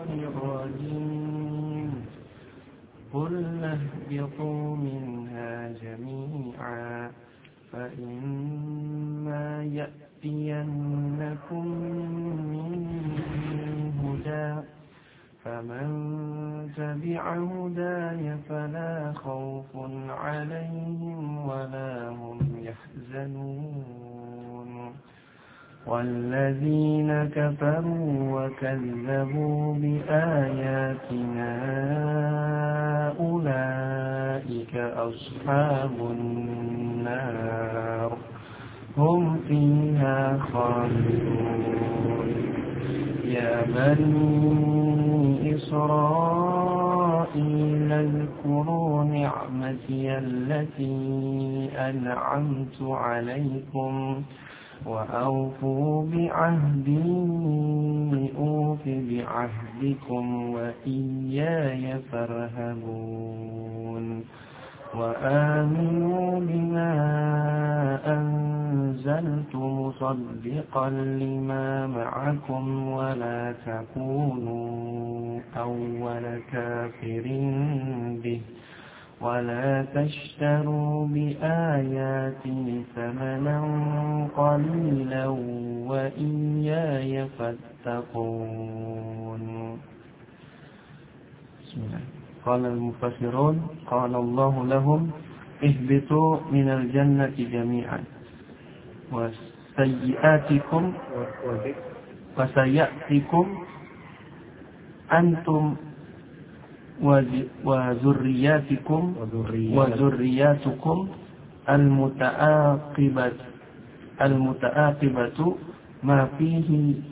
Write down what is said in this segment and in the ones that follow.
الرجيم قلنا اهبطوا منها جميعا فإما يأتينكم مني هدى فمن تبع هداي فلا خوف عليهم ولا هم يحزنون والذين كفروا وكذبوا بآياتنا أولئك أصحاب النار هم فيها خالدون يا بني إسرائيل اذكروا نعمتي التي أنعمت عليكم وأوفوا بعهدي أوف بعهدكم وإياي فارهبون وآمنوا بما أنزلت مصدقا لما معكم ولا تكونوا أول كافر به ولا تشتروا بآياتي ثمنا قليلا وإياي فاتقون. بسم الله. قال المفسرون قال الله لهم اهبطوا من الجنة جميعا وسيأتكم أنتم وذرياتكم المتعاقبة ما فيه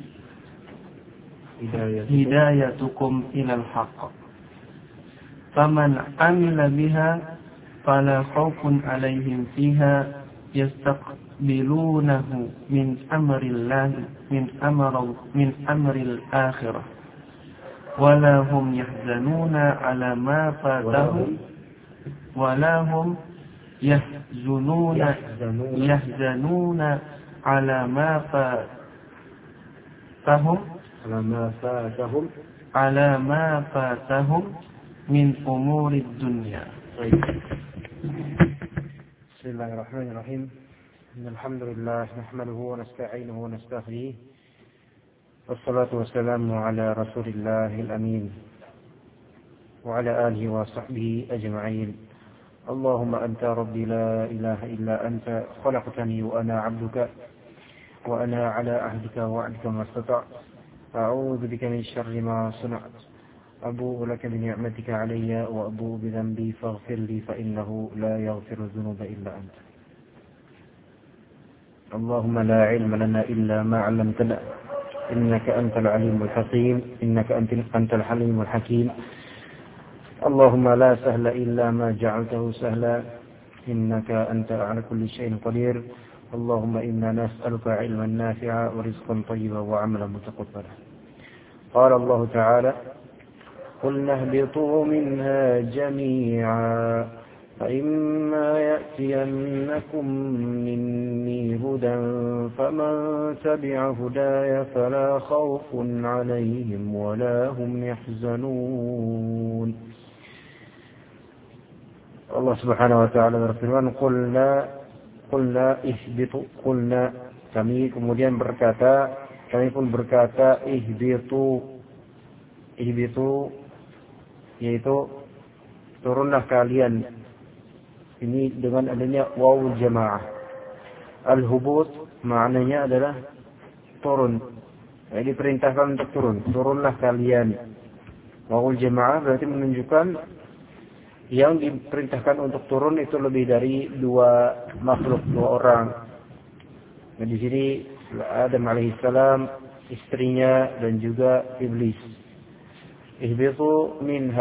هدايتكم إلى الحق فمن عمل بها فلا خوف عليهم فيها يستقبلونه من أمر الآخرة ولا هم يحزنون على ما فاتهم ولا هم يحزنون على ما فاتهم من أمور الدنيا. بسم الله الرحمن الرحيم إن الحمد لله نحمده ونستعينه ونستهديه والصلاة والسلام على رسول الله الأمين وعلى آله وصحبه أجمعين. اللهم أنت ربي لا إله إلا أنت خلقتني وأنا عبدك وأنا على عهدك ووعدك ما استطعت أعوذ بك من شر ما صنعت أبوء لك بنعمتك علي وأبوء بذنبي فاغفر لي فإنه لا يغفر الذنوب إلا أنت. اللهم لا علم لنا إلا ما علمتنا إنك أنت العليم الحكيم إنك أنت الحليم الحكيم. اللهم لا سهل إلا ما جعلته سهلا إنك أنت على كل شيء قدير. اللهم إنا نسألك علما نافعا ورزقا طيبا وعملا متقبلا. قال الله تعالى قلنا اهبطوا منها جميعا فإما يأتينكم مني هدى فمن تبع هداي فلا خوف عليهم ولا هم يحزنون. Allah Subhanahu wa taala berfirman qulna ihbitu qulna kami kemudian berkata kami pun berkata ihbitu yaitu turunlah kalian. Ini dengan adanya wawul jamaah. Al-hubut maknanya adalah turun. Jadi diperintahkan untuk turun. Turunlah kalian. Wawul jamaah berarti menunjukkan yang diperintahkan untuk turun itu lebih dari dua makhluk, dua orang. Nah, di sini Adam alaihissalam, istrinya dan juga iblis. Ihbitu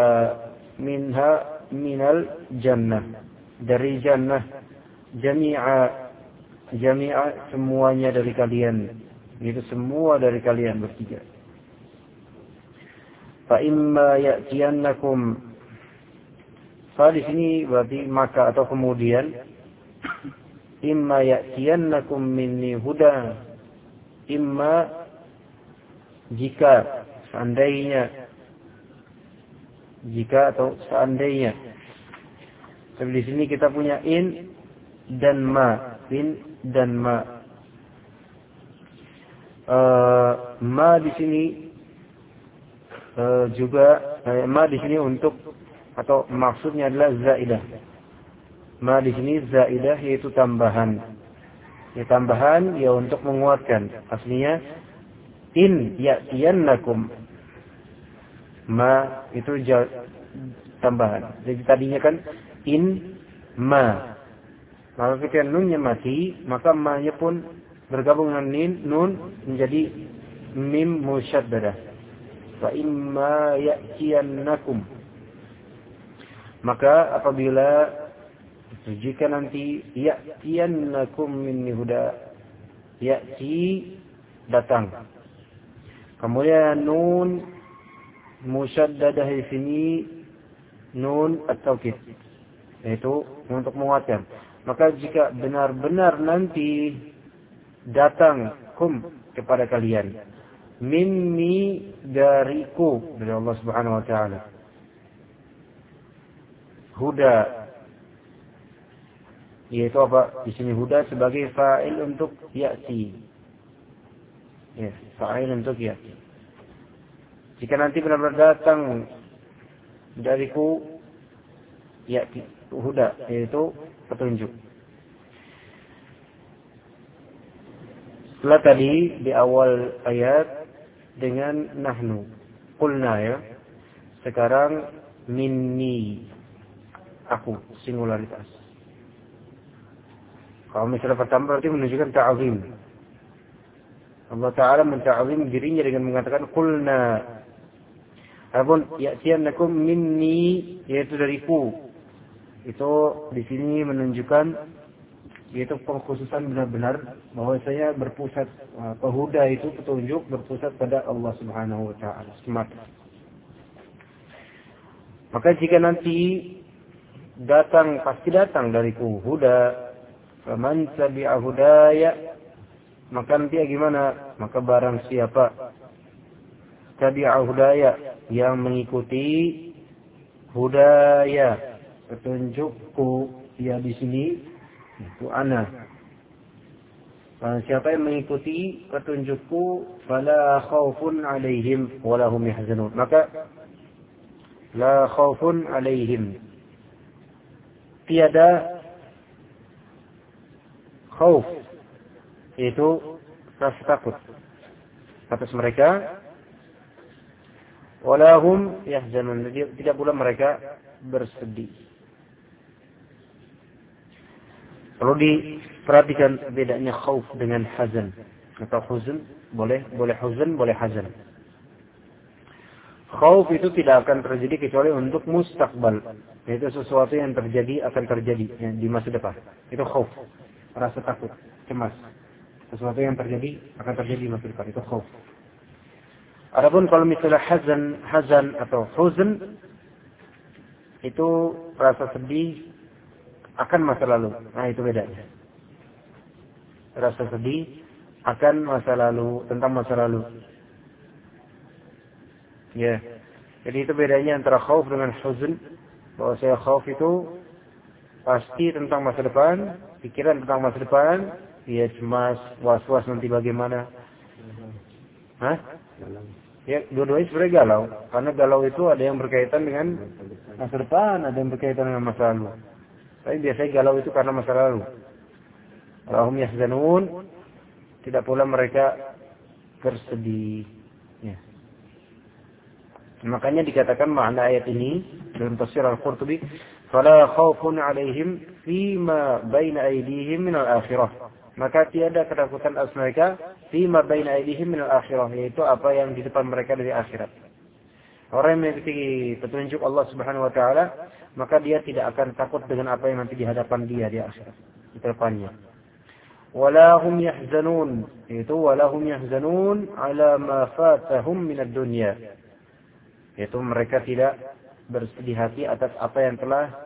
minal jannah. Dari jannah, jami'a semuanya dari kalian. Itu semua dari kalian bertiga. Fa imma ya'tiyannakum. Di sini berarti maka atau kemudian. Imma ya'tiyannakum minni huda. Imma jika seandainya jika atau seandainya. Tapi di sini kita punya in dan ma, in dan ma. Ma di sini juga ma di sini untuk atau maksudnya adalah zaidah. Ma di sini zaidah yaitu tambahan. Ya tambahan ya untuk menguatkan. Aslinya in ya'tiyannakum. Ma itu tambahan. Jadi tadinya kan in ma. Maka ketika nunnya mati, maka ma-nya pun bergabung dengan nun menjadi mim musyaddadah. Wa imma ya'tiyannakum. Maka apabila jika nanti ya'tiyannakum minni huda, ya'ti datang. Kemudian nun musyaddadah di sini nun at-taukid, yaitu untuk menguatkan. Maka jika benar-benar nanti datang kum kepada kalian, minni dariku dari Allah Subhanahu wa taala, huda, yaitu apa? Di sini huda sebagai fa'il untuk ya'ti. Ya, fa'il untuk ya'ti. Jika nanti benar-benar datang dariku ya'ti, huda, yaitu petunjuk. Setelah tadi di awal ayat dengan nahnu, qulna ya. Sekarang minni, aku, singularitas. Kalau misalnya pertama berarti menunjukkan ta'zim. Allah Ta'ala menta'zim dirinya dengan mengatakan qulna. Adapun ya'tiyannakum minni, yaitu dariku. Itu di sini menunjukkan yaitu pengkhususan benar-benar bahwa saya berpusat, pehuda itu petunjuk berpusat pada Allah Subhanahu wa taala semata. Maka jika nanti datang, pasti datang dariku huda, faman tabi'a hudaya, maka nanti gimana? Maka barang siapa tabi'a hudaya, yang mengikuti hudaya, petunjukku, ya di sini itu ana. Siapa yang mengikuti petunjukku, fala khaufun alaihim wala hum yahzanun. Maka la khaufun alaihim, tiada khauf, yaitu rasa takut atas mereka, wala hum yahzanun, tidak pula mereka bersedih. Kalau diperhatikan bedanya khauf dengan hazan atau huzn, boleh huzn, boleh hazan. Khauf itu tidak akan terjadi kecuali untuk mustaqbal, yaitu sesuatu yang terjadi akan terjadi di masa depan. Itu khauf, rasa takut, cemas. Sesuatu yang terjadi akan terjadi di masa depan, itu khauf. Adapun kalau misalnya hazan atau huzn, itu rasa sedih akan masa lalu. Nah, itu bedanya. Rasa sedih akan masa lalu, tentang masa lalu. Ya. Jadi itu bedanya antara khauf dengan huzn. Bahwa saya khauf itu pasti tentang masa depan, pikiran tentang masa depan, dia cemas, was-was nanti bagaimana. Hah? Ya, dua-duanya sebenarnya galau. Karena galau itu ada yang berkaitan dengan masa depan, ada yang berkaitan dengan masa lalu. Tapi biasanya galau itu karena masa lalu. Lahum yahzanun, tidak pula mereka bersedih. Ya. Makanya dikatakan makna ayat ini dalam tafsir Al-Qurtubi, fala khaufun 'alaihim fima baina aydihim min al-akhirah. Maka tiada ketakutan atas mereka fima baina aydihim min al-akhirah, yaitu apa yang di depan mereka dari akhirat. Orang yang mengikuti petunjuk Allah Subhanahu wa taala, maka dia tidak akan takut dengan apa yang nanti di hadapan dia di akhirat, di depannya. Wala hum yahzanun, itu wala hum yahzanun ala ma fatahum min ad-dunya. Yaitu mereka tidak bersedih hati atas apa yang telah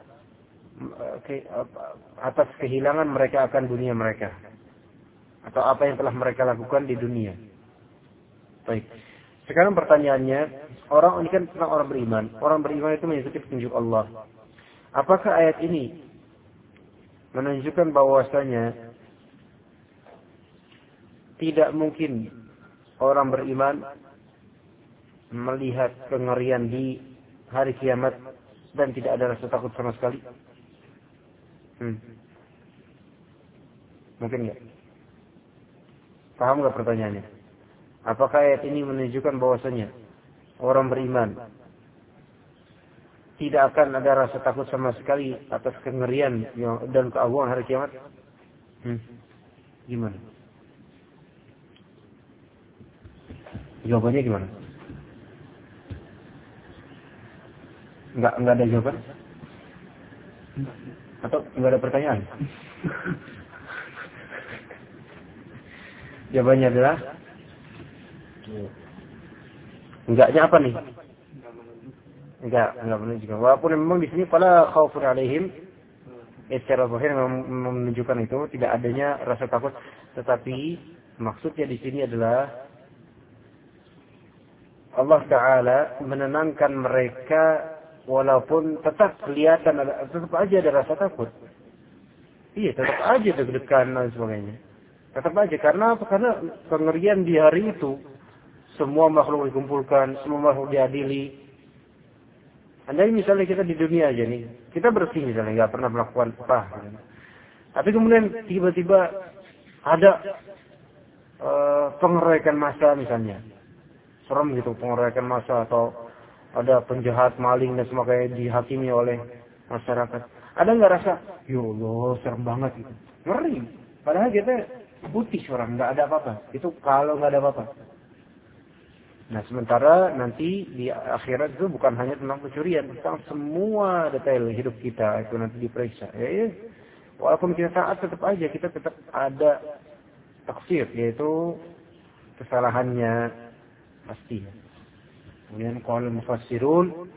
atas kehilangan mereka akan dunia mereka, atau apa yang telah mereka lakukan di dunia. Baik. Sekarang pertanyaannya, orang ini kan tentang orang beriman. Orang beriman itu mengikuti petunjuk Allah. Apakah ayat ini menunjukkan bahwasanya tidak mungkin orang beriman melihat kengerian di hari kiamat dan tidak ada rasa takut sama sekali? Mungkin nggak? Paham nggak pertanyaannya? Apakah ayat ini menunjukkan bahwasanya orang beriman tidak akan ada rasa takut sama sekali atas kengerian dan keagungan hari kiamat? Gimana? Jawabannya gimana? Enggak ada jawaban? Atau enggak ada pertanyaan? Jawabannya adalah enggaknya apa nih? Enggak menunjukkan. Walaupun memang di sini fala khaufun alaihim, secara zahir menunjukkan itu tidak adanya rasa takut, tetapi maksudnya di sini adalah Allah Ta'ala menenangkan mereka walaupun tetap kelihatan tetap aja ada rasa takut. Iya, tetap aja deg-degan dan sebagainya. Tetap aja, karena apa? Karena kengerian di hari itu semua makhluk dikumpulkan, semua makhluk diadili. Andai misalnya kita di dunia aja nih, kita bersih misalnya, nggak pernah melakukan apa. Tapi kemudian tiba-tiba ada pengeroyokan massa misalnya. Serem gitu pengeroyokan massa, atau ada penjahat, maling dan sebagainya dihakimi oleh masyarakat. Ada nggak rasa, ya Allah serem banget gitu, ngeri. Padahal kita putih orang, nggak ada apa-apa. Itu kalau nggak ada apa-apa. Nah sementara nanti di akhirat itu bukan hanya tentang pencurian, tentang semua detail hidup kita itu nanti diperiksa. Ya. Walaupun kita taat tetap aja kita tetap ada taksir, yaitu kesalahannya pasti. Kemudian qala mufassirun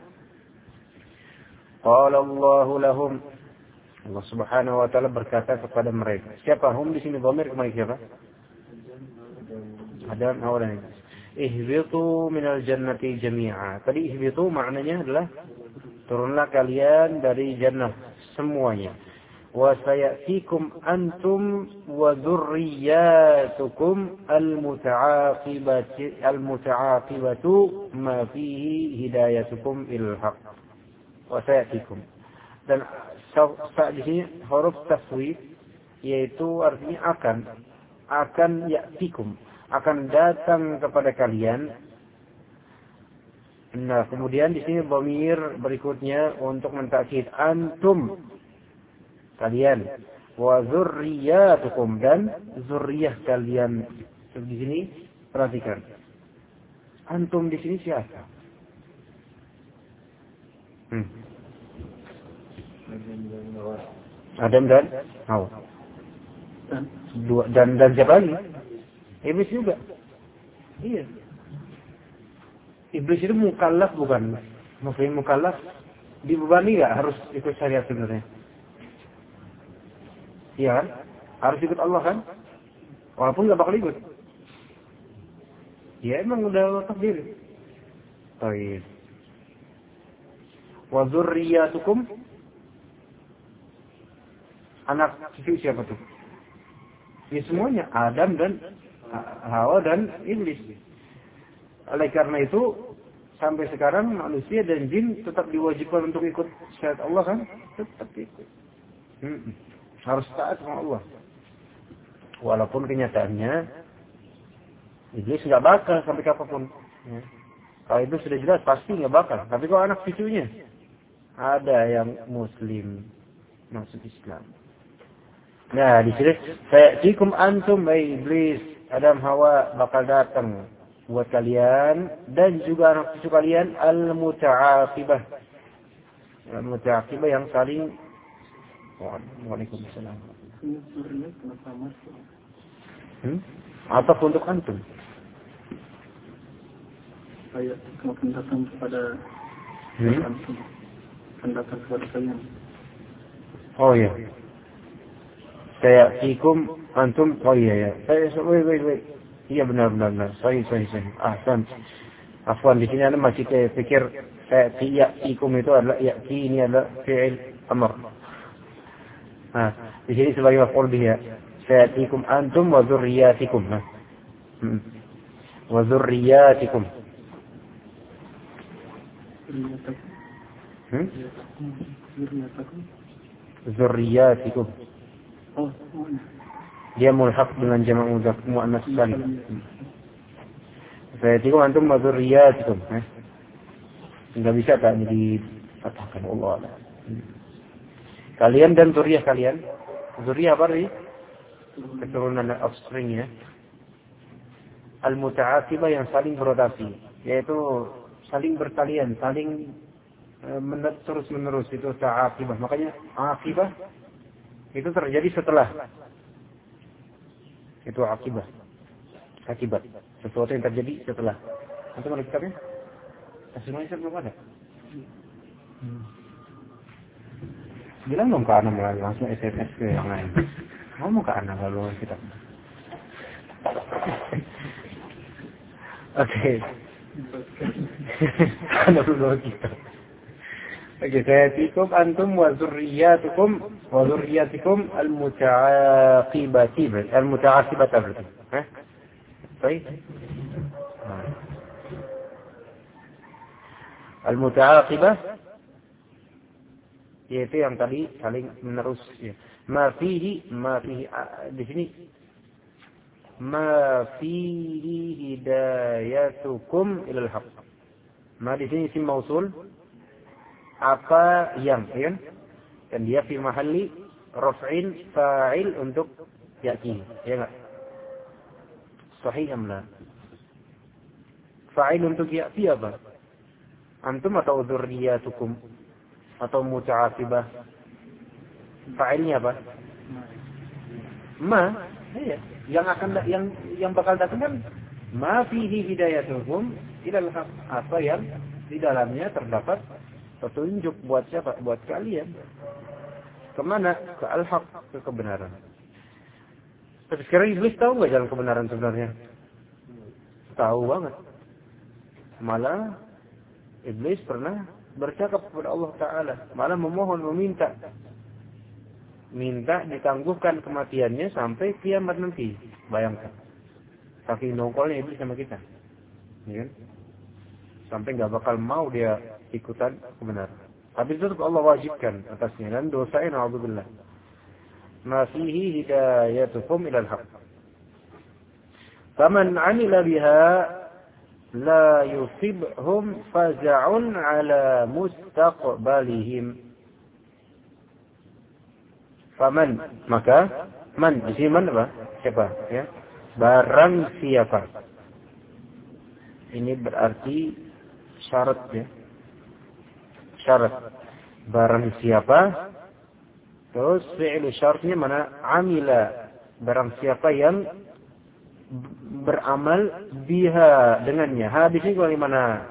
qala Allahu lahum, Allah Subhanahu wa taala berkata kepada mereka. Siapa hum di sini? Dhamir kemana siapa? Adam, Hawa dan Iblis. Ihbitu minal jannati jami'a. Tadi ihbitu maknanya adalah turunlah kalian dari jannah semuanya. Wa sayatikum antum wa dzurriyyatukum al-muta'aqibatu ma fihi hidayatukum ilal haq. Wa sayatikum. Dan di sini huruf taswif, yaitu artinya akan ya'tikum, akan datang kepada kalian. Nah, kemudian di sini dhamir berikutnya untuk mentakkid antum, kalian, wa dzurriyyatukum, dan zurriyah kalian. Di sini perhatikan. Antum di sini siapa? Adam dan Hawa. Dan siapa lagi? Iblis juga. Iya. Iblis itu mukallaf bukan? Mufhim mukallaf. Dibebani enggak harus ikut syariat sebenarnya? Iya kan? Harus ikut Allah kan? Walaupun enggak bakal ikut. Ya emang udah takdir. Baik. Wa dzurriyyatukum, anak cucu siapa tuh? Ya semuanya, Adam dan Hawa dan Iblis. Oleh karena itu sampai sekarang manusia dan jin tetap diwajibkan untuk ikut syariat Allah kan? Tetap ikut. Harus taat sama Allah. Walaupun kenyataannya Iblis nggak bakal sampai kapanpun. Ya. Kalau itu sudah jelas pasti nggak bakal. Tapi kalau anak cucunya ada yang Muslim masuk Islam. Nah di sini sayatikum antum Iblis, Adam, Hawa bakal datang buat kalian dan juga anak cucu kalian al-muta'aqibah. Al-muta'aqibah yang saling. Waalaikumsalam. Atau untuk antum. Ayat akan datang kepada antum. Akan datang kepada kalian. Oh iya. Sayatikum antum. Oh iya ya. Saya wait. Iya benar. Sahih. Ahsan. Afwan, di sini Anda masih pikir ya'tikum itu adalah ya'ti, ini adalah fi'il amr. Nah, di sini sebagai maf'ul bihi. Sayatikum antum wa dzurriyyatikum. Wa dzurriyyatikum. Dzurriyyatikum. Dia mulhaq dengan jamak muannas salim. Sayatikum antum wa dzurriyyatikum. Enggak bisa tak dipatahkan Allah. Kalian dan zuriyah kalian. Zuriyah apa tadi? Keturunan offspring ya. Al-muta'aqibah yang saling berotasi, yaitu saling bertalian, saling terus menerus, itu ta'aqibah. Makanya aqibah itu terjadi setelah. Itu aqibah. Akibat. Sesuatu yang terjadi setelah. Nanti mana kitabnya? Semuanya belum ada. Bilang dong ke Ana mulai langsung SMS ke yang lain. Ngomong ke Ana kalau kita. Oke. Ana belum kita. Oke, saya tikum antum wa dzurriyyatukum al-muta'aqibati. Al-muta'aqibata berarti. Baik. Al-muta'aqibah yaitu yang tadi saling menerus ya. Ma fihi di sini ma fihi hidayatukum ilal haqq. Ma di sini isim mausul apa yang ya kan? Dan dia fi mahalli raf'in fa'il untuk ya'ti ya enggak? Sahih amla. Fa'il untuk ya'ti apa? Antum atau dzurriyyatukum atau muta'aqibah? Fa'ilnya apa? Ma. Iya. Yang bakal datang kan ma fihi hidayatuhum ilal haq. Apa yang di dalamnya terdapat petunjuk buat siapa? Buat kalian. Kemana? Ke al-haq, ke kebenaran. Tapi sekarang iblis tahu nggak jalan kebenaran sebenarnya? Tahu banget. Malah iblis pernah bercakap kepada Allah Ta'ala. Malah meminta ditangguhkan kematiannya sampai kiamat nanti. Bayangkan. Saking nongkolnya iblis sama kita. Ya kan? Sampai nggak bakal mau dia ikutan kebenaran. Tapi itu Allah wajibkan atasnya. Dan dosain na'udzubillah. Ma fihi hidayatukum ilal haq. Faman 'amila biha la yusibhum faza'un ala mustaqbalihim. Faman, maka man di sini man apa? Siapa ya? Barang siapa. Ini berarti syarat ya. Syarat. Barang siapa. Terus fi'il syaratnya mana? Amila. Barang siapa yang beramal biha dengannya. Ha di sini kalau mana?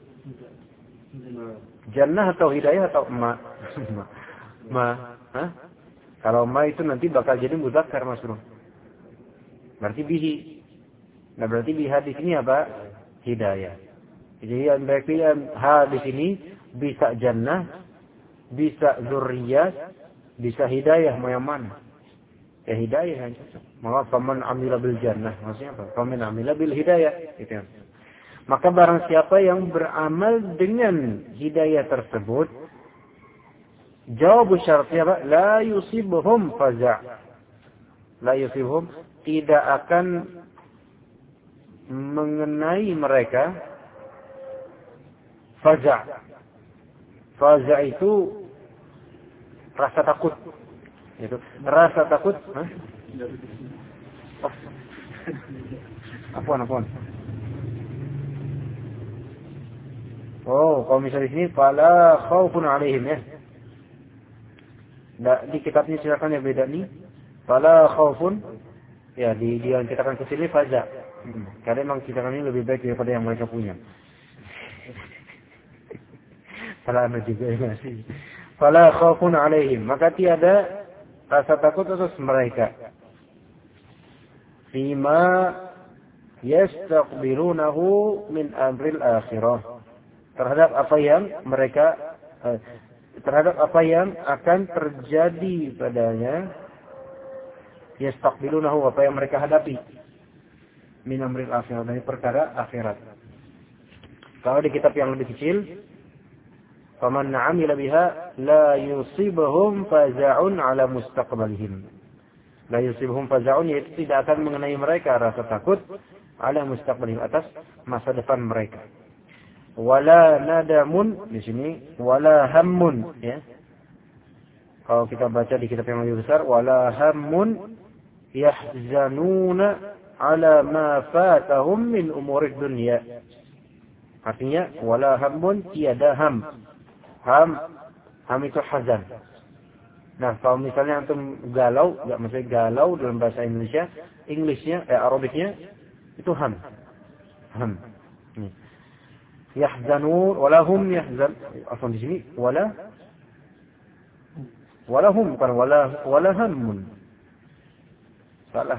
Jannah atau hidayah atau ma? Ma. Hah? Kalau ma itu nanti bakal jadi mudzakkar Mas Bro. Berarti bihi. Nah berarti biha di sini apa? Hidayah. Jadi yang berarti ha di sini bisa jannah, bisa dzurriyyah, bisa hidayah, mau yang mana? Ya hidayah yang cocok. Maka faman amila bil jannah, maksudnya apa? Faman amila bil hidayah, gitu ya. Maka barang siapa yang beramal dengan hidayah tersebut, jawab syaratnya apa? La yusibhum faza'. La yusibhum, tidak akan mengenai mereka faza'. Faza' itu rasa takut. Itu rasa takut. Hah? Apaan? Oh, kalau misalnya di sini fala khaufun 'alaihim ya. Di kitabnya silakan ya beda nih. Fala khaufun ya di yang cetakan ke sini faza. Karena memang cetakan ini lebih baik daripada yang mereka punya. Fala ana juga masih. Fala khaufun 'alaihim, maka tiada rasa takut atas mereka. Fima yastaqbilunahu min amril akhirah. Terhadap apa yang akan terjadi padanya, yastaqbilunahu, apa yang mereka hadapi, min amril akhirah, dari perkara akhirat. Kalau di kitab yang lebih kecil, faman 'amila biha la yusibhum faza'un 'ala mustaqbalihim. La yusibhum faza'un, yaitu tidak akan mengenai mereka rasa takut, 'ala mustaqbalihim, atas masa depan mereka. Wala nadamun, di sini wala hammun, ya. Kalau kita baca di kitab yang lebih besar, wala hammun yahzanuna ala ma fatahum min umurid dunya. Artinya wala hammun, tiada ham. Ham itu hazan. Nah, kalau misalnya antum galau, enggak maksudnya galau dalam bahasa Indonesia, Arabiknya itu ham. Ham. Yahzanun, walahum yahzan. Asal di sini walahum, bukan wala hammun. Salah.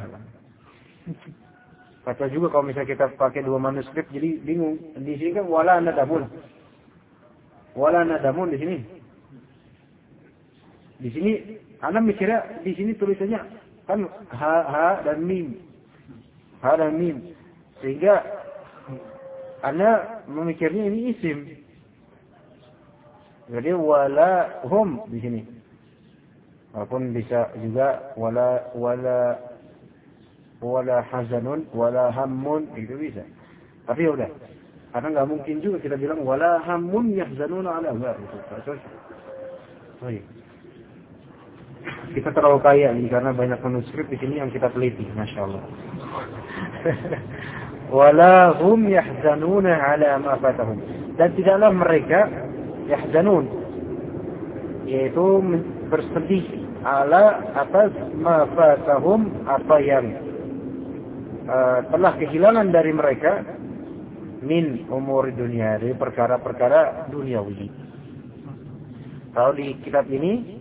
Kata juga kalau misalnya kita pakai dua manuskrip jadi bingung. Di sini kan wala nadamun. Wala nadamun di sini. Di sini ana mikirnya di sini tulisannya kan ha dan mim. Ha dan mim. Sehingga Anda memikirnya ini isim. Jadi wala hum di sini. Walaupun bisa juga wala hazanun, wala hammun, itu bisa. Tapi udah. Karena nggak mungkin juga kita bilang wala hammun yahzanuna ala enggak itu. Oh iya. Kita terlalu kaya ini karena banyak manuskrip di sini yang kita teliti, Masya Allah. Wala hum yahzanuna ala ma fatahum. Dan tidaklah mereka yahzanun, yaitu bersedih ala atas ma fatahum, apa yang telah kehilangan dari mereka min umur dunia, dari perkara-perkara duniawi. Kalau di kitab ini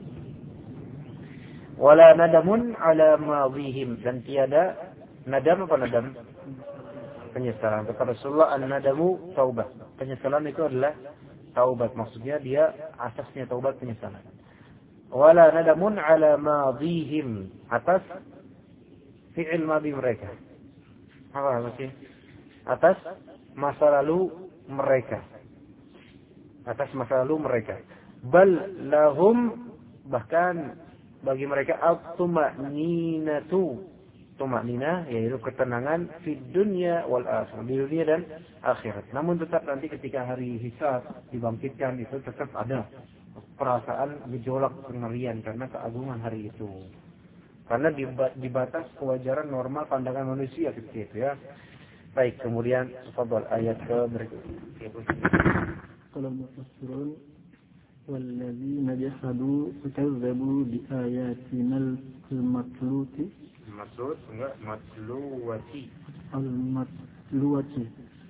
wala nadamun ala madhihim, dan tiada nadam. Apa nadam? Penyesalan. Kata Rasulullah, an-nadamu taubat. Penyesalan itu adalah taubat. Maksudnya dia asasnya taubat, penyesalan. Wala nadamun ala madhihim, atas fi'il madhi mereka. Apa maksudnya? Atas masa lalu mereka. Atas masa lalu mereka. Bal lahum, bahkan bagi mereka at-tuma'ninatu. Tuma'ninah, yaitu ketenangan di dunia wal akhirah, di dunia dan akhirat. Namun tetap nanti ketika hari hisab dibangkitkan, itu tetap ada perasaan gejolak pengerian karena keagungan hari itu. Karena di batas kewajaran normal pandangan manusia seperti itu, ya. Baik, kemudian tafadhal ayat ke berikutnya. Qala mufassirun walladzina jahadu kazzabu bi ayatina al-matluti maksud enggak matluwati al-matluwati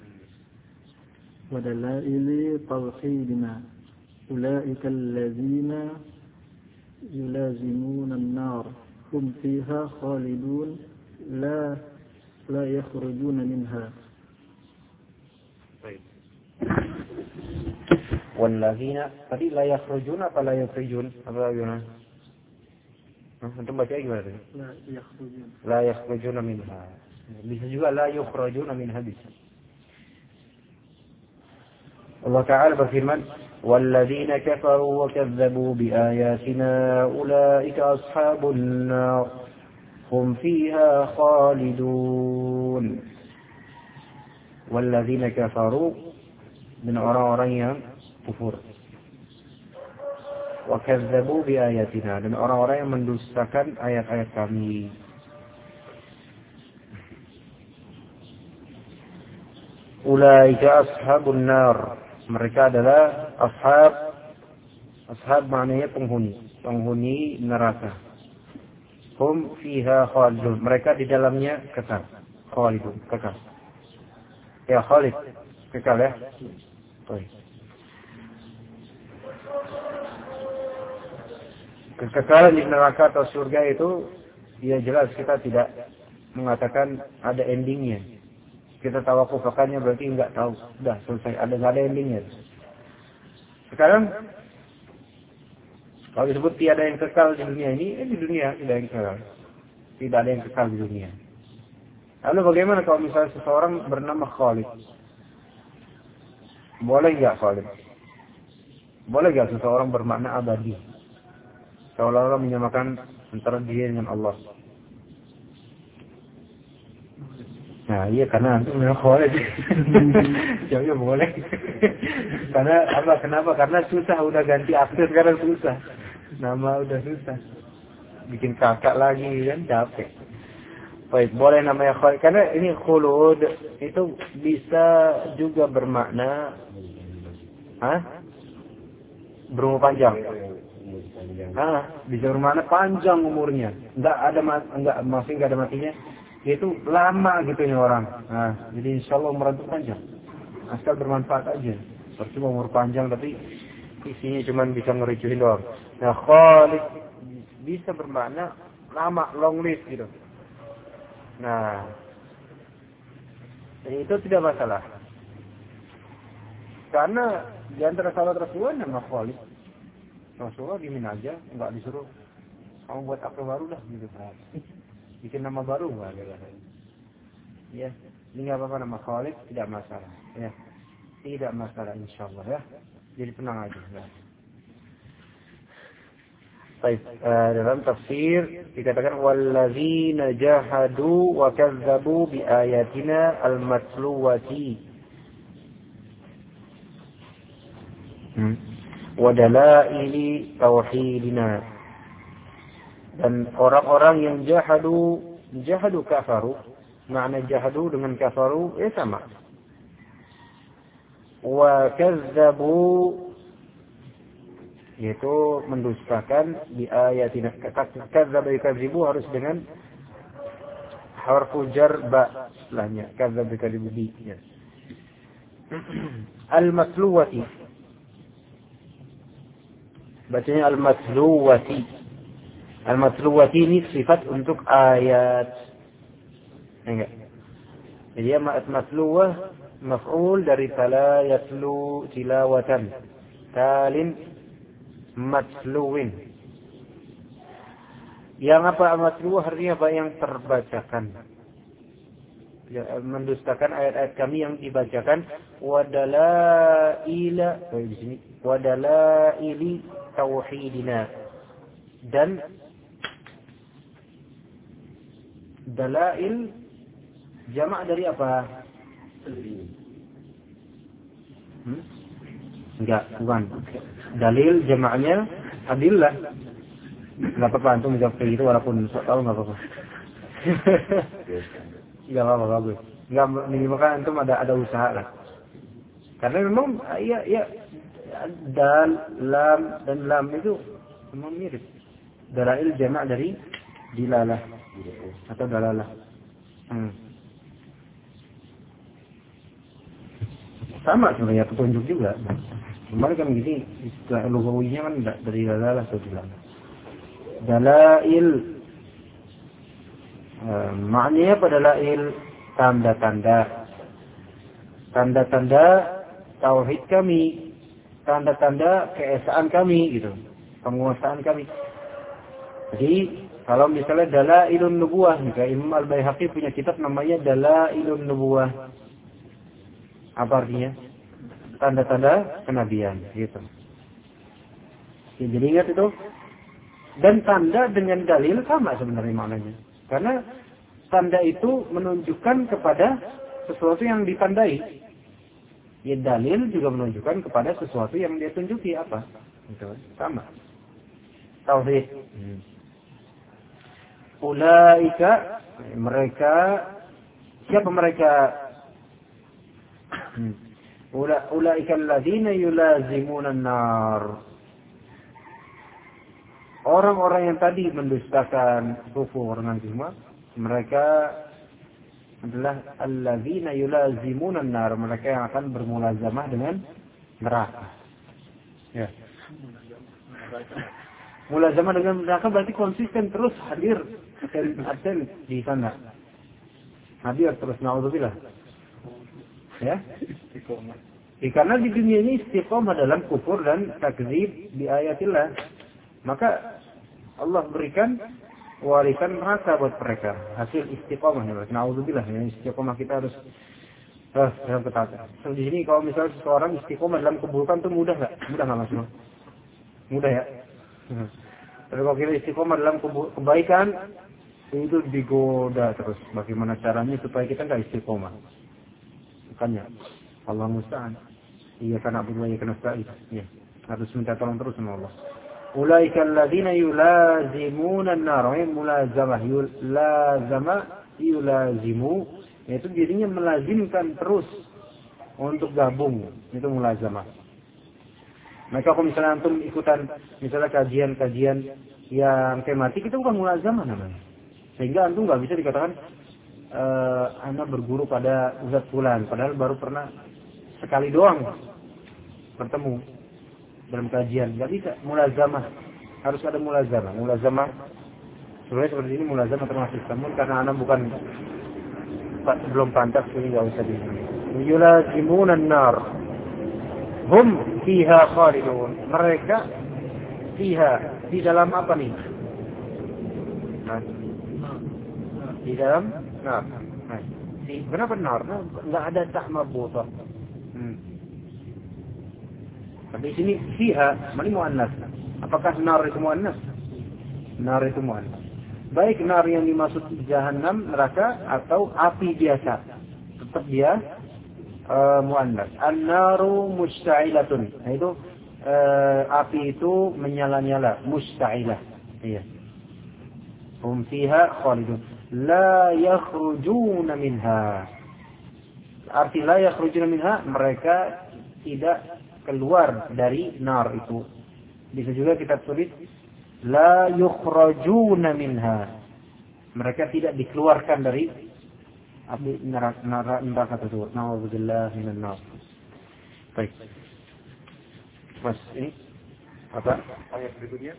wa dalaili tawhidina ulaika alladzina yulazimuna an-nar hum fiha khalidun la yakhrujuna minha. Baik. Walladzina tadi la yakhrujuna apa la yakhrijun? Apa gimana? Antum baca gimana tadi? La yakhrujuna minha. Bisa juga la yukhrajuna minha, bisa. Allah Ta'ala berfirman, walladzina kafaru wa kazzabu bi ayatina ulaika ashabun nar hum fiha khalidun. Walladzina kafaru, dan orang-orang yang kufur. Wa kazzabu bi ayatina, dan orang-orang yang mendustakan ayat-ayat kami. Ulaika ashabun nar, mereka adalah ashab maknanya penghuni neraka. Hum fiha khalidun, mereka di dalamnya kekal. Khalidun, kekal. Ya, khalid, kekal, ya. Baik. Kekekalan di neraka atau surga itu, ya jelas kita tidak mengatakan ada endingnya. kita tawakufakannya berarti nggak tahu, sudah selesai, nggak ada endingnya. Sekarang kalau disebut tiada yang kekal di dunia ini, di dunia tidak yang kekal, tidak ada yang kekal di dunia. Lalu bagaimana kalau misalnya seseorang bernama Khalid? Boleh nggak Khalid? Boleh nggak seseorang bermakna abadi? Seolah-olah menyamakan antara dia dengan Allah. Nah iya, karena antum memang Khalid. Jawabnya boleh. Karena apa? Kenapa? Karena susah, udah ganti akhir sekarang susah. Nama udah susah. Bikin kakak lagi kan capek. Baik, boleh namanya Khalid. Karena ini khulud itu bisa juga bermakna berumur panjang. Bisa bermakna panjang umurnya. Masih enggak ada matinya. Itu lama gitu nih orang. Jadi insyaallah umur itu panjang. Asal bermanfaat aja. Percuma umur panjang tapi isinya cuma bisa ngericuhin doang. Nah, Khalid bisa bermakna lama, long live gitu. Nah, itu tidak masalah. Karena di antara sahabat Rasulullah nama Khalid. Rasulullah dimin aja, enggak disuruh kamu buat apa baru dah gitu. Bikin nama baru enggak ada. Ya, ini enggak apa-apa nama Khalid, tidak masalah. Ya. Tidak masalah insyaallah ya. Jadi tenang aja ya. Baik, dalam tafsir dikatakan wallazina jahadu wa kazzabu bi ayatina al-matluwati wa dalaili tauhidina. Dan orang-orang yang jahadu kafaru, makna jahadu dengan kafaru sama. Wa kazzabu yaitu mendustakan di ayatina. Kadzdzaba yukadzibu harus dengan harfu jar ba setelahnya. Kadzdzaba yukadzibu bi. Al-matluwati. Bacanya al-matluwati. Al-matluwati ini sifat untuk ayat. Enggak. Jadi matluwah maf'ul dari tala yatlu tilawatan. Talin matluwin. Yang apa matluwah artinya apa? Yang terbacakan. Ya, mendustakan ayat-ayat kami yang dibacakan. Wadalaila di sini. Wadalaili tauhidina. Dan dalail jamak dari apa? Enggak, bukan. Dalil jamaknya adillah. Enggak apa-apa antum jawab kayak gitu walaupun tahu enggak apa-apa. Enggak apa-apa bagus. Enggak minimal kan antum ada usaha lah. Karena memang ya dal, lam dan lam itu memang mirip. Dalail jamak dari dilalah atau dalalah. Sama sebenarnya petunjuk juga. Kemarin kan gini, istilah lugawinya kan dari dalalah atau dilalah. Dalail maknanya pada dalail tanda-tanda. Tanda-tanda tauhid kami, tanda-tanda keesaan kami gitu, penguasaan kami. Jadi kalau misalnya dalailun nubuwah, maka Imam Al-Baihaqi punya kitab namanya Dalailun Nubuwah. Apa artinya? Tanda-tanda kenabian gitu. Jadi ingat itu. Dan tanda dengan dalil sama sebenarnya maknanya. Karena tanda itu menunjukkan kepada sesuatu yang ditandai. Ya dalil juga menunjukkan kepada sesuatu yang dia tunjuki apa. Gitu. Sama. Tauhid. Ulaika, mereka, siapa mereka? Ulaika alladzina yulazimuna an-nar. Orang-orang yang tadi mendustakan kufur nanti semua, mereka adalah alladzina yulazimuna an-nar, mereka yang akan bermulazamah dengan neraka. Ya. Mulazamah dengan neraka berarti konsisten terus hadir di sana. Hadir terus, naudzubillah. Ya. Karena di dunia ini istiqomah dalam kufur dan takdzib di ayatillah. Maka Allah berikan warisan neraka buat mereka. Hasil istiqomah. Na'udzubillah. Istiqomah kita harus dalam ketaatan. So, di sini kalau misalnya seseorang istiqomah dalam keburukan itu mudah nggak? Mudah nggak Mas? Mudah ya. Tapi kalau kita istiqomah dalam kebaikan itu digoda terus. Bagaimana caranya supaya kita nggak istiqomah? Bukannya Allah musta'an. Iya karena Abu Bakar kena nasta'in. Ya, harus minta tolong terus sama Allah. Ulaika alladziina yulazimuna an-nar. Mulazamah yulazimu. Itu dirinya melazimkan terus untuk gabung. Itu mulazamah. Maka kalau misalnya antum ikutan misalnya kajian-kajian yang tematik itu bukan mulazamah namanya. Sehingga antum nggak bisa dikatakan anak berguru pada Ustaz Fulan, padahal baru pernah sekali doang bertemu dalam kajian. Nggak bisa mulazamah. Harus ada mulazamah. Mulazamah sebenarnya seperti ini mulazamah termasuk, namun karena anak bukan belum pantas ini nggak usah di sini. Yulazimuna an-nar. Hum fiha khalidun. Mereka fiha, di dalam apa nih? Di dalam nar. Kenapa nar? Enggak ada tak marbutah. Tapi di sini fiha, mana muannas? Apakah nar itu muannas? Nar itu muannas. Baik nar yang dimaksud jahanam, neraka, atau api biasa. Tetap dia muannas. An-naru musta'ilatun. Nah itu api itu menyala-nyala, musta'ilah. Iya. Hum fiha khalidun. La yakhrujuna minha. Arti la yakhrujuna minha, mereka tidak keluar dari nar itu. Bisa juga kita tulis la yukhrajuna minha. Mereka tidak dikeluarkan dari api neraka tersebut. Na'udzubillah minan nar. Baik. Mas, ini apa ayat berikutnya?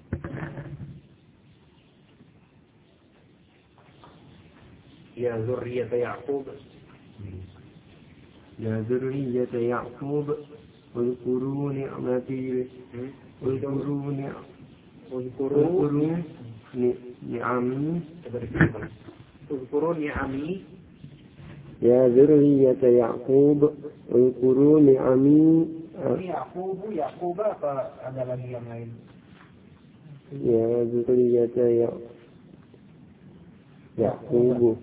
Ya zurriyat Ya'qub. Ya zurriyat Ya'qub, uzkuru ni'mati ni'ami. Ya zurriyat Ya'qub, uzkuru ni'ami. Ya'qub apa ada lagi yang lain? Ya zurriyat Ya'qub.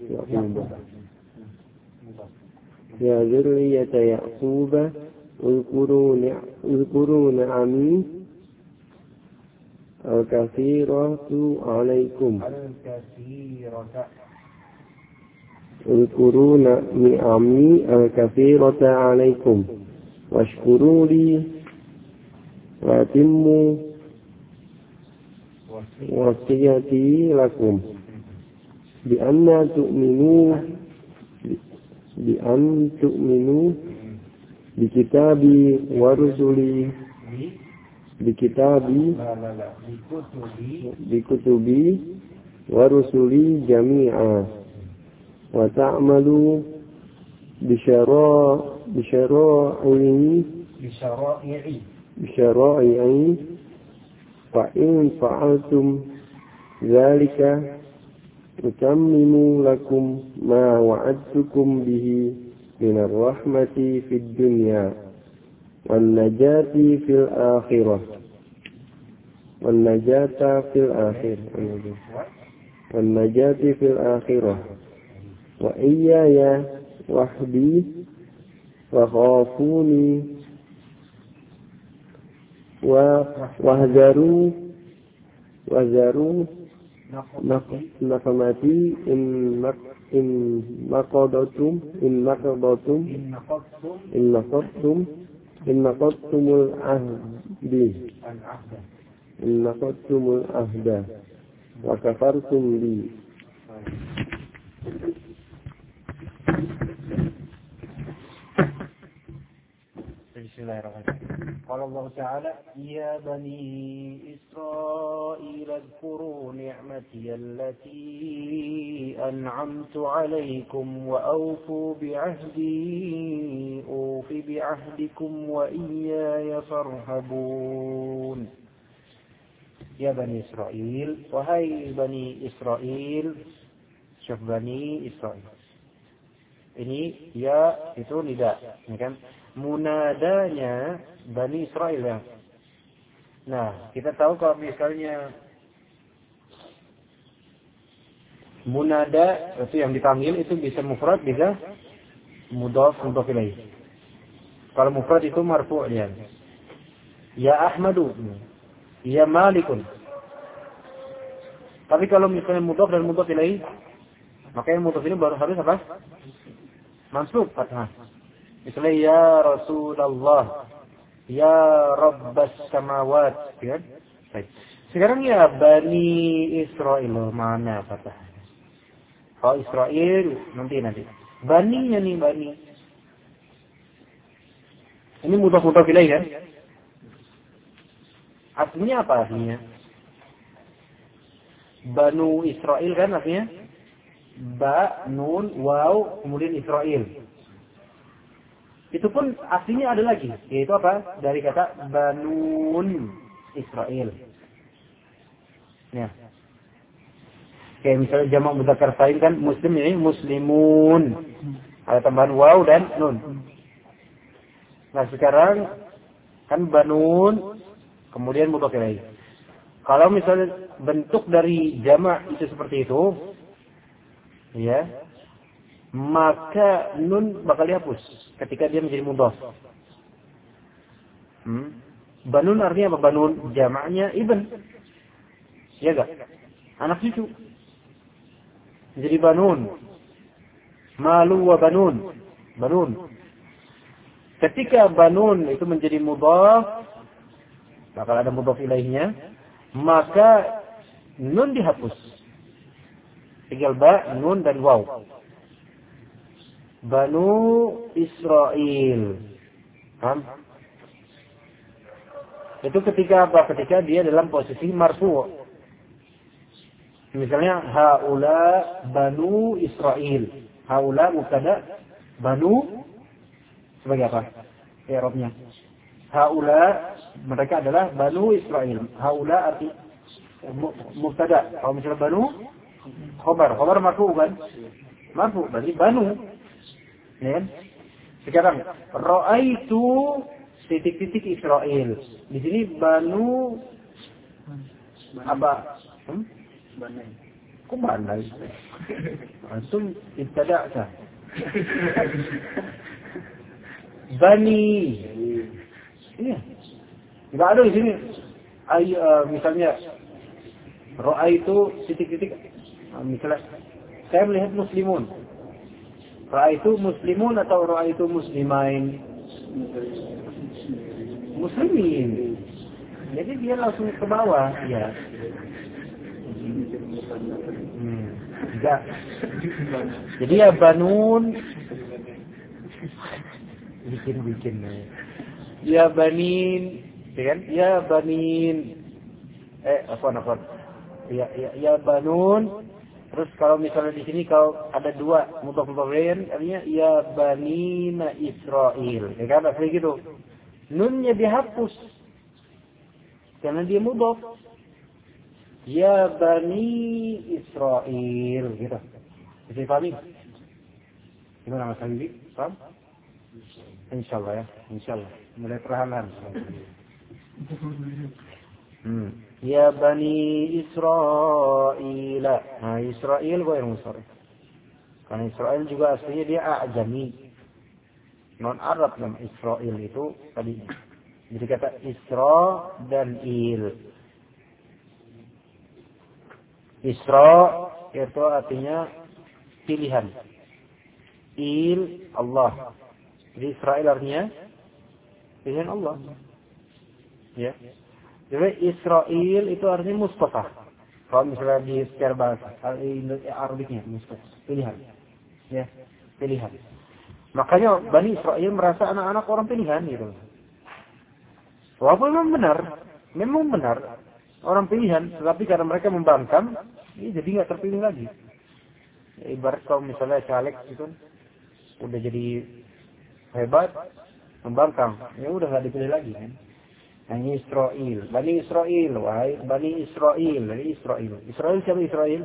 Ya zurriyat Ya'qub, uzkuru ni'ami al-kathiratu alaikum. Uzkuru ni'ami al-kathirata alaikum. Washkuru li wa timmu wasiyati lakum. بأن تؤمنوا بكتابي ورسلي بكتبي ورسلي جميعا وتعملوا بشرائعي فإن فعلتم ذلك أتمم لكم ما وعدتكم به من الرحمة في الدنيا والنجاة في الآخرة وإياي وحدي وخافوني واهذروا نقمتي إن نقضتم العهد وكفرتم بي. Bismillahirrahmanirrahim. Qala Allah Ta'ala, "Ya bani Israil adhkuru ni'mati allati an'amtu 'alaikum wa awfu bi'ahdi ufi bi'ahdikum wa iyaya farhabun." Ya bani Israil, wahai bani Israil, syuf bani Israil. Ini ya itu nida, ya kan? Munadanya Bani Israil ya. Nah, kita tahu kalau misalnya munada itu yang dipanggil itu bisa mufrad, bisa mudhaf ilaih. Kalau mufrad itu marfu' dia. Ya Ahmadu, ya Malikun. Tapi kalau misalnya mudhaf dan mudhaf ilaih, maka yang mudhaf ini baru harus apa? Mansub fathah. Misalnya ya Rasulullah, ya Rabbas samawat, kan? Baik. Sekarang ya Bani Israil, mana fathah? Kalau Israil nanti. Baninya nih Bani. Ini mudhaf ilaih kan? Artinya apa artinya? Banu Israil kan artinya? Ba, nun, waw, kemudian Israil. Itu pun aslinya ada lagi, yaitu apa? Dari kata Banun Israel. Ya. Kayak misalnya jamak mudzakkar salim kan muslim ini muslimun. Ada tambahan waw dan nun. Nah sekarang kan Banun kemudian mudzakkar ilaih. Kalau misalnya bentuk dari jamak itu seperti itu, ya, maka nun bakal dihapus ketika dia menjadi mudhaf. Banun artinya apa? Banun jamaknya ibn. Ya enggak? Anak cucu. Jadi banun. Malu wa banun. Banun. Ketika banun itu menjadi mudhaf, bakal ada mudhaf ilaihnya, maka nun dihapus. Tinggal ba, nun dan waw. Banu Israil. Paham? Itu ketika apa? Ketika dia dalam posisi marfu'. Misalnya haula Banu Israil. Haula mubtada, Banu sebagai apa? I'rabnya. Haula mereka adalah Banu Israil. Haula arti mubtada. Kalau misalnya Banu khabar marfu' kan? Marfu' berarti Banu. Ya. Sekarang ra'aitu titik-titik Israel. Di sini Banu apa? Banai. Kok Banai? Antum ibtada'ta. Bani. Iya. Enggak ada di sini. Misalnya ra'aitu titik-titik. Misalnya saya melihat muslimun. Ra'aitu muslimun atau ra'aitu muslimain? Muslimin. Jadi dia langsung ke bawah, ya. Enggak. Jadi ya banun bikin. Ya banin, kan? Ya banin. Apa? Ya banun. Terus kalau misalnya di sini kalau ada dua mudhaf ilaih artinya ya banina Israil. Ya kan asli gitu. Nunnya dihapus karena dia mudhaf. Ya bani Israil gitu. Bisa dipahami? Gimana Mas Habib? Paham? Insyaallah ya. Insyaallah. Mulai perlahan. Ya Bani Israil. Nah, Israel gue yang musharraf. Karena Israel juga aslinya dia A'jami. Non Arab nama Israel itu tadi. Jadi kata Isra dan Il. Isra itu artinya pilihan. Il Allah. Jadi Israel artinya pilihan Allah. Ya. Jadi Israel itu artinya Mustafa. Kalau misalnya di secara bahasa Arabiknya Mustafa, pilihan. Ya, pilihan. Makanya Bani Israel merasa anak-anak orang pilihan gitu. Walaupun memang benar orang pilihan, tetapi karena mereka membangkang, jadi nggak terpilih lagi. Ya, ibarat kalau misalnya caleg itu udah jadi hebat, membangkang, ya udah nggak dipilih lagi kan. Hanya Bani Israel, wahai Bani Israel, dari Israel. Israel siapa Israel?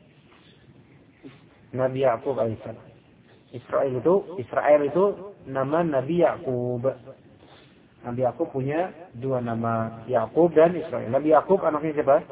Nabi Yakub alaihissalam. Israel itu nama Nabi Yakub. Nabi Yakub punya dua nama, Yakub dan Israel. Nabi Yakub anaknya siapa?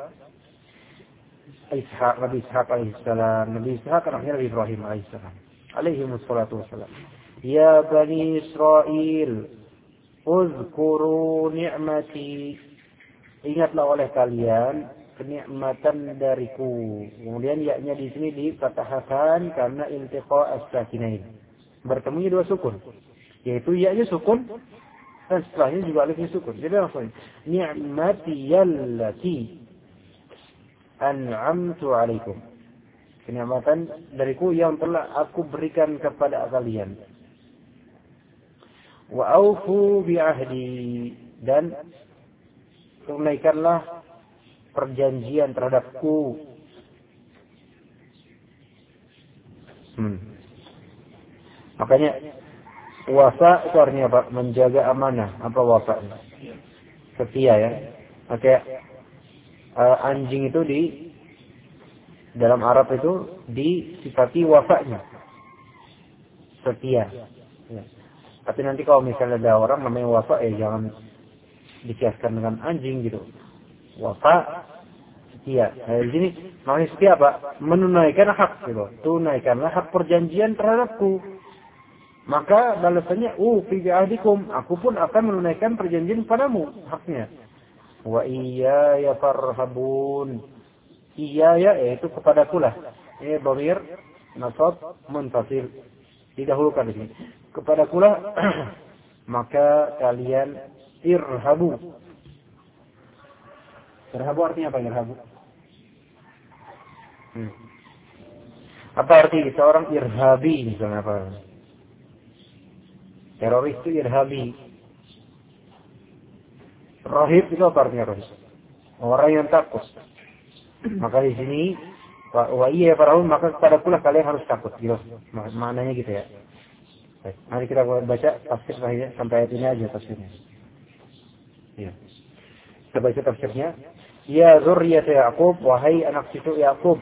Nabi Ishaq alaihissalam. Nabi Ishaq anaknya Nabi Ibrahim alaihissalam. Alaihimussalatu wassalam. Ya Bani Israel, uzkuru ni'mati. Ingatlah oleh kalian kenikmatan dariku. Kemudian ya-nya di sini dipatahkan karena iltiqa as-sakinain. Bertemunya dua sukun. Yaitu ya-nya sukun dan setelahnya juga alifnya sukun. Jadi langsung ni'mati yallati an'amtu alaikum. Kenikmatan dariku yang telah aku berikan kepada kalian. Wa aufu bi ahdi, dan tunaikanlah perjanjian terhadapku. Makanya wafa itu artinya apa? Menjaga amanah. Apa wafa? Setia ya. Oke. Anjing itu di dalam Arab itu disifati wafanya. Setia. Ya. Tapi nanti kalau misalnya ada orang namanya wafa, jangan dikiaskan dengan anjing gitu. Wafa setia. Nah, di sini namanya setia apa? Menunaikan hak gitu. Tunaikanlah hak perjanjian terhadapku. Maka balasannya, fi bi'ahdikum, aku pun akan menunaikan perjanjian padamu, haknya. Wa iyaya farhabun. Iyaya yaitu kepadakulah. Ini dhamir nasab munfasil. Didahulukan di sini. Kepadakulah maka kalian irhabu. Irhabu artinya apa irhabu? Apa arti seorang irhabi misalnya apa? Teroris itu irhabi. Rahib itu apa artinya rahib? Orang yang takut. Maka di sini wa iya farahun, maka kepadakulah kalian harus takut. Gitu. Maknanya gitu ya. Baik. Mari kita baca tafsir sampai ayat ini aja tafsirnya. Ya. Kita baca tafsirnya. Ya zurriyat Yaqub, wahai anak cucu Yaqub,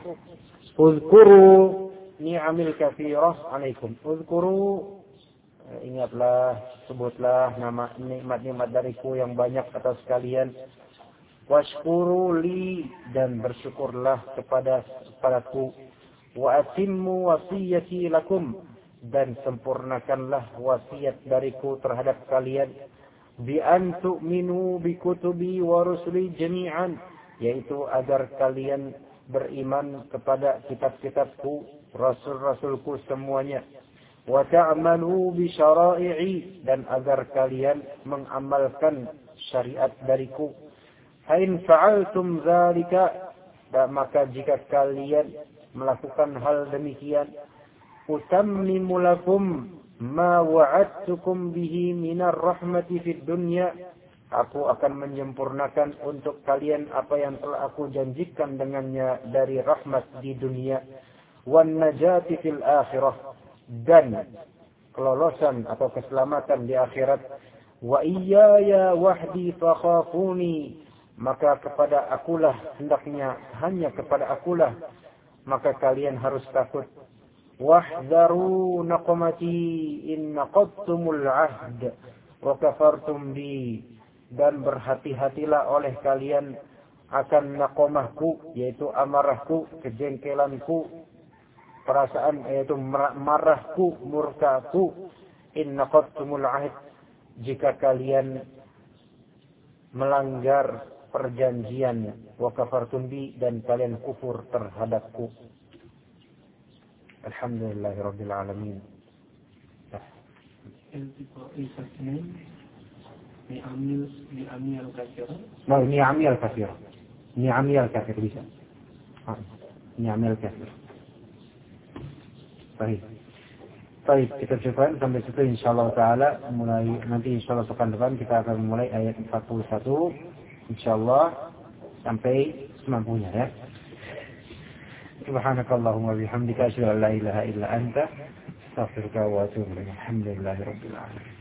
uzkuru ni'amil katsirah alaikum. Uzkuru, ingatlah, sebutlah nama nikmat-nikmat dariku yang banyak atas kalian. Washkuru li, dan bersyukurlah kepadaku. Wa atimmu wasiyati lakum, dan sempurnakanlah wasiat dariku terhadap kalian. Bi an tu'minu bi kutubi wa rusuli jami'an, yaitu agar kalian beriman kepada kitab-kitabku, rasul-rasulku semuanya. Wa ta'malu bi syara'i'i, dan agar kalian mengamalkan syariat dariku. Hain fa'altum dzalika, maka jika kalian melakukan hal demikian, utammimu lakum ma wa'adtukum bihi minar rahmati fid dunya, aku akan menyempurnakan untuk kalian apa yang telah aku janjikan dengannya dari rahmat di dunia, wan najati fil akhirah, dan kelolosan atau keselamatan di akhirat. Wa iyaya wahdi fakhafuni, maka kepada akulah hendaknya, hanya kepada akulah maka kalian harus takut. Wahdharu naqmati in naqadtumul ahd wa kafartum bi, dan berhati-hatilah oleh kalian akan naqomahku, yaitu amarahku, kejengkelanku, perasaan yaitu marahku, murkaku. In naqadtumul ahd, jika kalian melanggar perjanjian, wa kafartum bi, dan kalian kufur terhadapku. Alhamdulillahirabbil alamin. Ni'ami al-katsir. Ni'ami al-katsir bisa. Ni'ami al-katsir. Baik. Baik, kita cukupkan sampai situ insyaallah taala. Nanti insyaallah pekan depan kita akan memulai ayat 41 insyaallah sampai semampunya ya. Subhanakallahumma bihamdika asyhadu an la ilaha illa anta astaghfiruka wa atubu ilaik. Alhamdulillahirabbil alamin.